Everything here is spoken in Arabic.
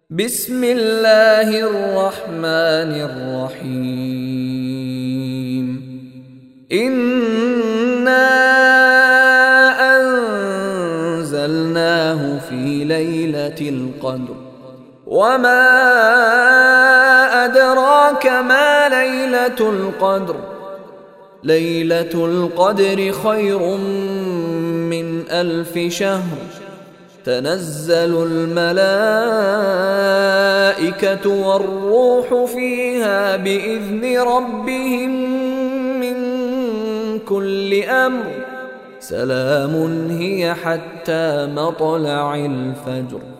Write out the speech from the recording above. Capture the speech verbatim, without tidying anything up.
بسم الله الرحمن الرحيم. إنا أنزلناه في ليلة القدر وما أدراك ما ليلة القدر ليلة القدر خير من ألف شهر. تنزل الملائكة والروح فيها بإذن ربهم من كل أمر. سلام هي حتى مطلع الفجر.